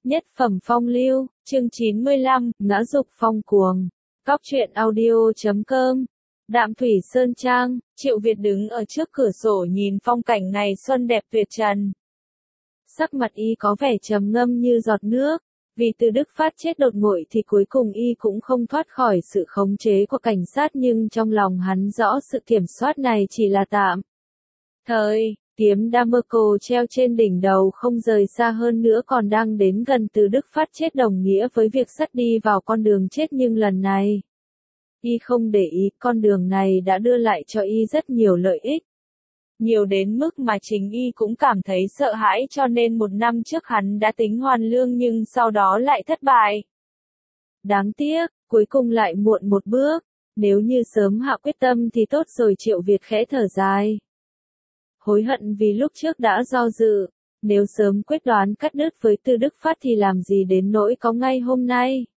Nhất phẩm phong lưu, chương 95, ngã dục phong cuồng. Góc truyện audio.com. Đạm Thủy Sơn Trang, Triệu Việt đứng ở trước cửa sổ nhìn phong cảnh ngày xuân đẹp tuyệt trần. Sắc mặt y có vẻ trầm ngâm như giọt nước, vì Từ Đức Phát chết đột ngột thì cuối cùng y cũng không thoát khỏi sự khống chế của cảnh sát, nhưng trong lòng hắn rõ sự kiểm soát này chỉ là tạm thời. Kiếm Damasco treo trên đỉnh đầu không rời xa hơn nữa còn đang đến gần Từ Đức Phát chết đồng nghĩa với việc sắp đi vào con đường chết, nhưng lần này y không để ý, con đường này đã đưa lại cho y rất nhiều lợi ích. Nhiều đến mức mà chính y cũng cảm thấy sợ hãi, cho nên một năm trước hắn đã tính hoàn lương nhưng sau đó lại thất bại. Đáng tiếc, cuối cùng lại muộn một bước, nếu như sớm hạ quyết tâm thì tốt rồi. Triệu Việt khẽ thở dài. Hối hận vì lúc trước đã do dự, nếu sớm quyết đoán cắt đứt với Từ Đức Phát thì làm gì đến nỗi có ngay hôm nay.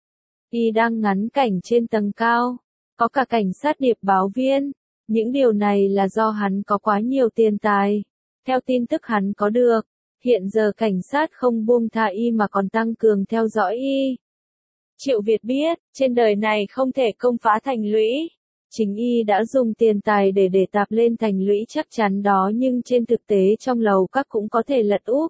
Y đang ngắm cảnh trên tầng cao, có cả cảnh sát điệp báo viên, những điều này là do hắn có quá nhiều tiền tài. Theo tin tức hắn có được, hiện giờ cảnh sát không buông tha y mà còn tăng cường theo dõi y. Triệu Việt biết, trên đời này không thể công phá thành lũy. Chính y đã dùng tiền tài để tạp lên thành lũy chắc chắn đó, nhưng trên thực tế trong lầu các cũng có thể lật úp.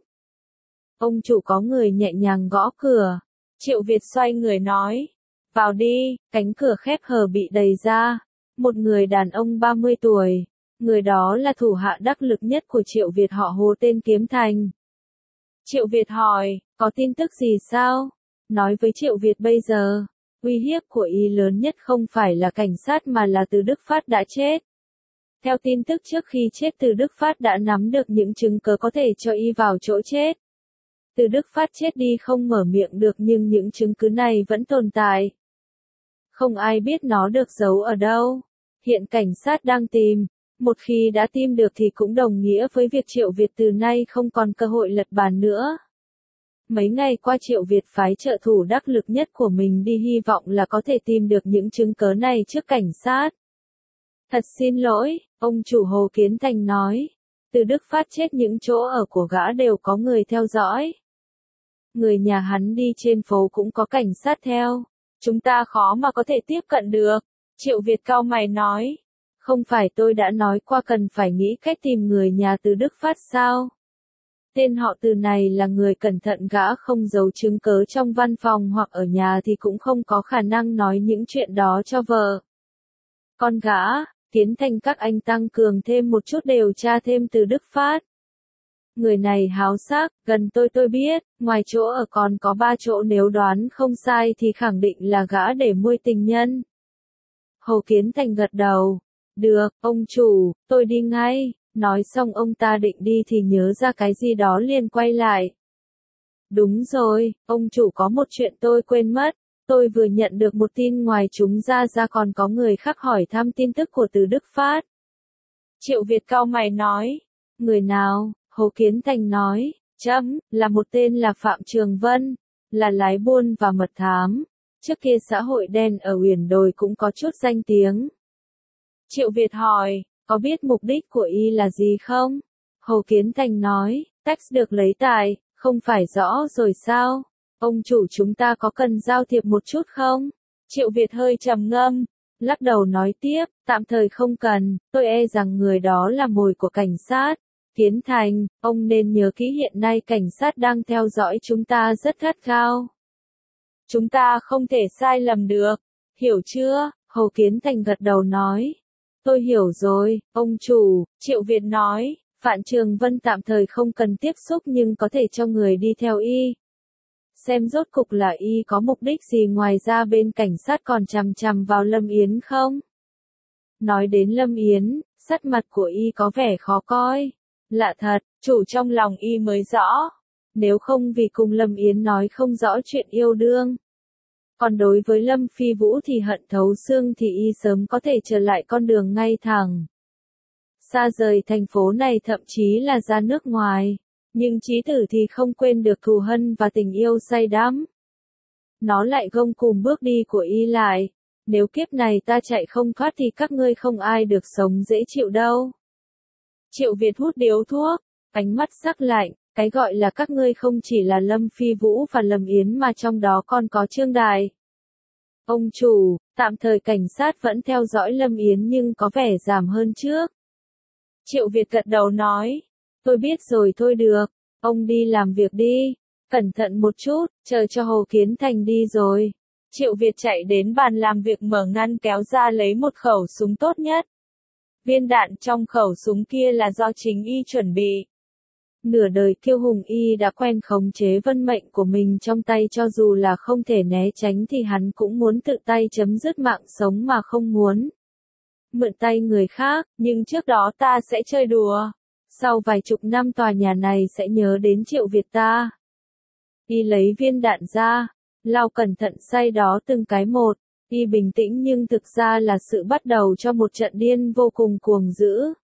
Ông chủ có người nhẹ nhàng gõ cửa. Triệu Việt xoay người nói, vào đi. Cánh cửa khép hờ bị đẩy ra. Một người đàn ông 30 tuổi. Người đó là thủ hạ đắc lực nhất của Triệu Việt, họ Hồ, tên Kiếm Thành. Triệu Việt hỏi, có tin tức gì sao? Nói với Triệu Việt bây giờ, uy hiếp của y lớn nhất không phải là cảnh sát mà là Từ Đức Phát đã chết. Theo tin tức trước khi chết Từ Đức Phát đã nắm được những chứng cứ có thể cho y vào chỗ chết. Từ Đức Phát chết đi không mở miệng được nhưng những chứng cứ này vẫn tồn tại. Không ai biết nó được giấu ở đâu. Hiện cảnh sát đang tìm. Một khi đã tìm được thì cũng đồng nghĩa với việc Triệu Việt từ nay không còn cơ hội lật bàn nữa. Mấy ngày qua Triệu Việt phái trợ thủ đắc lực nhất của mình đi, hy vọng là có thể tìm được những chứng cứ này trước cảnh sát. Thật xin lỗi, ông chủ Hồ Kiến Thành nói. Từ Đức Phát chết những chỗ ở của gã đều có người theo dõi. Người nhà hắn đi trên phố cũng có cảnh sát theo. Chúng ta khó mà có thể tiếp cận được. Triệu Việt cau mày nói. Không phải tôi đã nói qua cần phải nghĩ cách tìm người nhà Từ Đức Phát sao? Tên họ Từ này là người cẩn thận, gã không giấu chứng cứ trong văn phòng hoặc ở nhà thì cũng không có khả năng nói những chuyện đó cho vợ con gã. Kiến Thành, các anh tăng cường thêm một chút điều tra thêm Từ Đức Phát. Người này háo sắc, gần tôi biết, ngoài chỗ ở còn có 3 chỗ, nếu đoán không sai thì khẳng định là gã để môi tình nhân. Hồ Kiến Thành gật đầu. Được, ông chủ, tôi đi ngay. Nói xong ông ta định đi thì nhớ ra cái gì đó liền quay lại. Đúng rồi, ông chủ, có một chuyện tôi quên mất. Tôi vừa nhận được một tin, ngoài chúng ra còn có người khác hỏi thăm tin tức của Từ Đức Phát. Triệu Việt cau mày nói. Người nào? Hồ Kiến Thành nói. Là một tên là Phạm Trường Vân, là lái buôn và mật thám. Trước kia xã hội đen ở Uyển Đồi cũng có chút danh tiếng. Triệu Việt hỏi, có biết mục đích của y là gì không? Hồ Kiến Thành nói, tax được lấy tài, không phải rõ rồi sao? Ông chủ, chúng ta có cần giao thiệp một chút không? Triệu Việt hơi trầm ngâm, lắc đầu nói tiếp, tạm thời không cần, tôi e rằng người đó là mồi của cảnh sát. Kiến Thành, ông nên nhớ kỹ hiện nay cảnh sát đang theo dõi chúng ta rất gắt gao. Chúng ta không thể sai lầm được, hiểu chưa? Hồ Kiến Thành gật đầu nói. Tôi hiểu rồi, ông chủ. Triệu Việt nói, Phạm Trường Vân tạm thời không cần tiếp xúc nhưng có thể cho người đi theo y. Xem rốt cục là y có mục đích gì, ngoài ra bên cảnh sát còn chằm chằm vào Lâm Yến không? Nói đến Lâm Yến, sắc mặt của y có vẻ khó coi. Lạ thật, chủ trong lòng y mới rõ. Nếu không vì cùng Lâm Yến nói không rõ chuyện yêu đương. Còn đối với Lâm Phi Vũ thì hận thấu xương, thì y sớm có thể trở lại con đường ngay thẳng. Xa rời thành phố này, thậm chí là ra nước ngoài. Nhưng chí tử thì không quên được thù hận và tình yêu say đắm. Nó lại gông cùm bước đi của y lại. Nếu kiếp này ta chạy không thoát thì các ngươi không ai được sống dễ chịu đâu. Triệu Việt hút điếu thuốc, ánh mắt sắc lạnh, Cái gọi là các ngươi không chỉ là Lâm Phi Vũ và Lâm Yến mà trong đó còn có Trương Đài. Ông chủ, tạm thời cảnh sát vẫn theo dõi Lâm Yến nhưng có vẻ giảm hơn trước. Triệu Việt gật đầu nói, tôi biết rồi thôi được, ông đi làm việc đi, cẩn thận một chút, chờ cho Hồ Kiến Thành đi rồi. Triệu Việt chạy đến bàn làm việc mở ngăn kéo ra lấy một khẩu súng tốt nhất. Viên đạn trong khẩu súng kia là do chính y chuẩn bị. Nửa đời kiêu hùng y đã quen khống chế vận mệnh của mình trong tay, cho dù là không thể né tránh thì hắn cũng muốn tự tay chấm dứt mạng sống mà không muốn mượn tay người khác, nhưng trước đó ta sẽ chơi đùa. Sau vài chục năm tòa nhà này sẽ nhớ đến Triệu Việt ta. Y lấy viên đạn ra, lau cẩn thận say đó từng cái một, y bình tĩnh nhưng thực ra là sự bắt đầu cho một trận điên vô cùng cuồng dữ.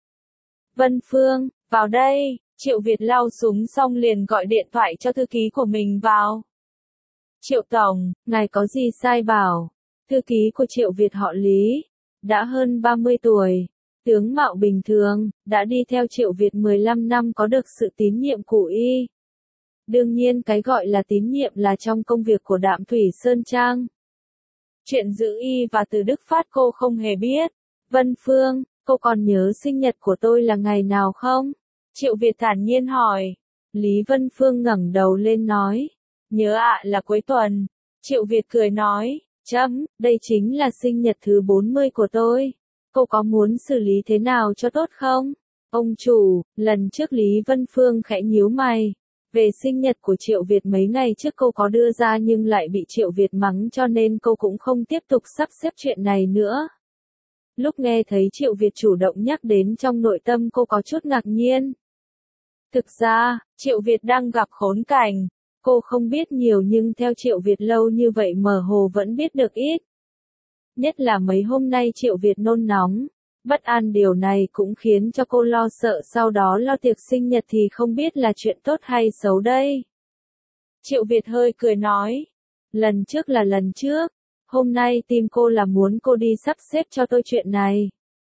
Vân Phương, vào đây, Triệu Việt lau súng xong liền gọi điện thoại cho thư ký của mình vào. Triệu Tổng, ngài có gì sai bảo? Thư ký của Triệu Việt họ Lý, đã hơn 30 tuổi, tướng mạo bình thường, đã đi theo Triệu Việt 15 năm, có được sự tín nhiệm của y. Đương nhiên cái gọi là tín nhiệm là trong công việc của Đạm Thủy Sơn Trang. Chuyện giữ y và từ Đức Phát cô không hề biết. Vân Phương, cô còn nhớ sinh nhật của tôi là ngày nào không? Triệu Việt thản nhiên hỏi. Lý Vân Phương ngẩng đầu lên nói. Nhớ ạ, là cuối tuần. Triệu Việt cười nói. Đây chính là sinh nhật thứ 40 của tôi. Cô có muốn xử lý thế nào cho tốt không? Ông chủ, lần trước Lý Vân Phương khẽ nhíu mày. Về sinh nhật của Triệu Việt mấy ngày trước cô có đưa ra nhưng lại bị Triệu Việt mắng, cho nên cô cũng không tiếp tục sắp xếp chuyện này nữa. Lúc nghe thấy Triệu Việt chủ động nhắc đến, trong nội tâm cô có chút ngạc nhiên. Thực ra, Triệu Việt đang gặp khốn cảnh. Cô không biết nhiều nhưng theo Triệu Việt lâu như vậy mơ hồ vẫn biết được ít. Nhất là mấy hôm nay Triệu Việt nôn nóng, bất an, điều này cũng khiến cho cô lo sợ sau đó lo tiệc sinh nhật thì không biết là chuyện tốt hay xấu đây. Triệu Việt hơi cười nói, lần trước là lần trước, hôm nay tìm cô là muốn cô đi sắp xếp cho tôi chuyện này.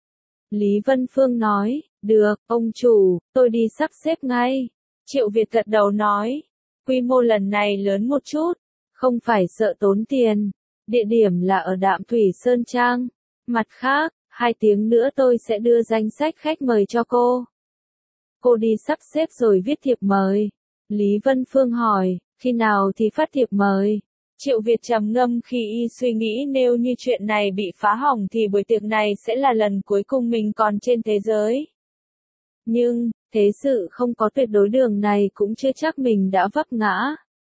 Lý Vân Phương nói, được, ông chủ, tôi đi sắp xếp ngay. Triệu Việt gật đầu nói, quy mô lần này lớn một chút, không phải sợ tốn tiền. Địa điểm là ở Đạm Thủy Sơn Trang. Mặt khác, 2 tiếng nữa tôi sẽ đưa danh sách khách mời cho cô. Cô đi sắp xếp rồi viết thiệp mời. Lý Vân Phương hỏi, khi nào thì phát thiệp mời? Triệu Việt trầm ngâm khi y suy nghĩ nếu như chuyện này bị phá hỏng thì buổi tiệc này sẽ là lần cuối cùng mình còn trên thế giới. Nhưng, thế sự không có tuyệt đối, đường này cũng chưa chắc mình đã vấp ngã.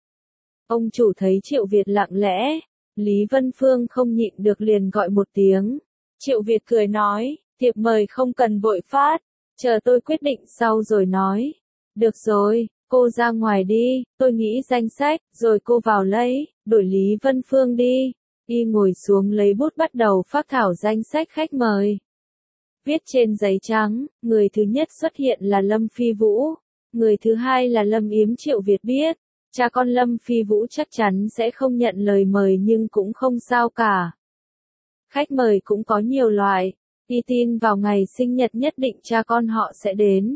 Ông chủ thấy Triệu Việt lặng lẽ, Lý Vân Phương không nhịn được liền gọi một tiếng. Triệu Việt cười nói, thiệp mời không cần vội phát, chờ tôi quyết định sau rồi nói. Được rồi, cô ra ngoài đi, tôi nghĩ danh sách, rồi cô vào lấy, đổi Lý Vân Phương đi. Y ngồi xuống lấy bút bắt đầu phác thảo danh sách khách mời. Viết trên giấy trắng, người thứ nhất xuất hiện là Lâm Phi Vũ, người thứ hai là Lâm Yếm. Triệu Việt biết, cha con Lâm Phi Vũ chắc chắn sẽ không nhận lời mời nhưng cũng không sao cả. Khách mời cũng có nhiều loại, y tin vào ngày sinh nhật nhất định cha con họ sẽ đến.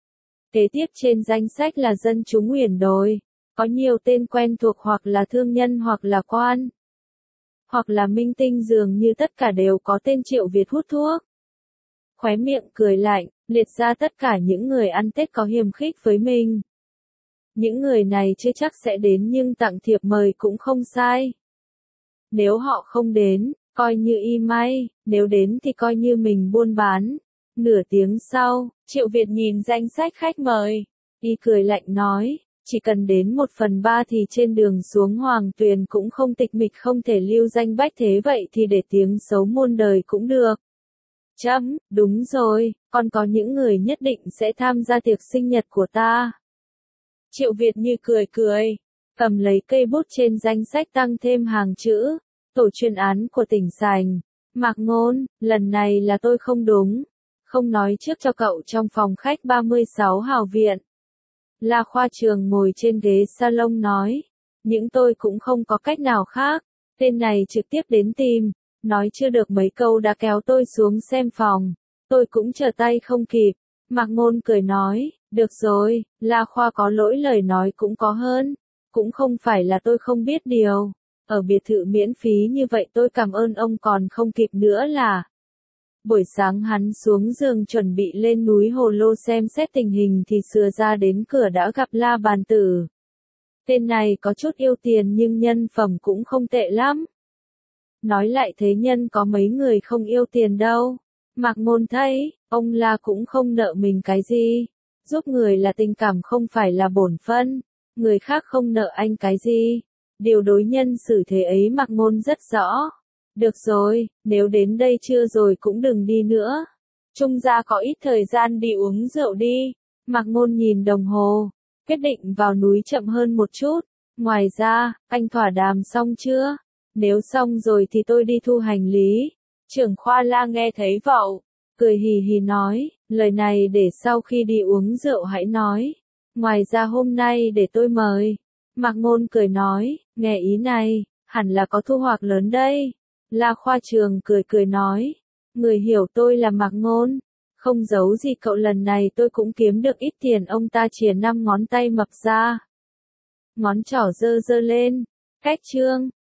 Kế tiếp trên danh sách là dân chúng Uyển Đồi, có nhiều tên quen thuộc, hoặc là thương nhân hoặc là quan, hoặc là minh tinh, dường như tất cả đều có tên Triệu Việt hút thuốc. Khóe miệng cười lạnh, liệt ra tất cả những người ăn Tết có hiềm khích với mình. Những người này chưa chắc sẽ đến nhưng tặng thiệp mời cũng không sai. Nếu họ không đến, coi như y may, nếu đến thì coi như mình buôn bán. Nửa tiếng sau, Triệu Việt nhìn danh sách khách mời. Y cười lạnh nói, chỉ cần đến 1/3 thì trên đường xuống Hoàng Tuyền cũng không tịch mịch, không thể lưu danh bách thế vậy thì để tiếng xấu muôn đời cũng được. Đúng rồi, còn có những người nhất định sẽ tham gia tiệc sinh nhật của ta. Triệu Việt như cười, cầm lấy cây bút trên danh sách tăng thêm hàng chữ. Tổ chuyên án của tỉnh Sành. Mạc Ngôn, lần này là tôi không đúng. Không nói trước cho cậu trong phòng khách 36 Hào Viện. La Khoa Trường ngồi trên ghế salon nói. Những tôi cũng không có cách nào khác. Tên này trực tiếp đến tìm. Nói chưa được mấy câu đã kéo tôi xuống xem phòng. Tôi cũng trở tay không kịp. Mạc Ngôn cười nói. Được rồi, La Khoa có lỗi lời nói cũng có hơn. Cũng không phải là tôi không biết điều. Ở biệt thự miễn phí như vậy tôi cảm ơn ông còn không kịp nữa là. Buổi sáng hắn xuống giường chuẩn bị lên núi Hồ Lô xem xét tình hình thì sửa ra đến cửa đã gặp La Bàn Tử. Tên này có chút yêu tiền nhưng nhân phẩm cũng không tệ lắm. Nói lại thế nhân có mấy người không yêu tiền đâu. Mạc Ngôn thấy, ông La cũng không nợ mình cái gì. Giúp người là tình cảm không phải là bổn phận. Người khác không nợ anh cái gì. Điều đối nhân xử thế ấy Mạc Ngôn rất rõ. Được rồi, nếu đến đây chưa rồi cũng đừng đi nữa. Trung gia có ít thời gian đi uống rượu đi. Mạc Ngôn nhìn đồng hồ, quyết định vào núi chậm hơn một chút. Ngoài ra, anh thỏa đàm xong chưa? Nếu xong rồi thì tôi đi thu hành lý. Trưởng khoa La nghe thấy vậy, cười hì hì nói, lời này để sau khi đi uống rượu hãy nói. Ngoài ra hôm nay để tôi mời. Mạc Ngôn cười nói, nghe ý này, hẳn là có thu hoạch lớn đây. La Khoa Trường cười cười nói, người hiểu tôi là Mạc Ngôn. Không giấu gì cậu, lần này tôi cũng kiếm được ít tiền. Ông ta chìa 5 ngón tay mập ra. Ngón trỏ giơ giơ lên. Cách trương.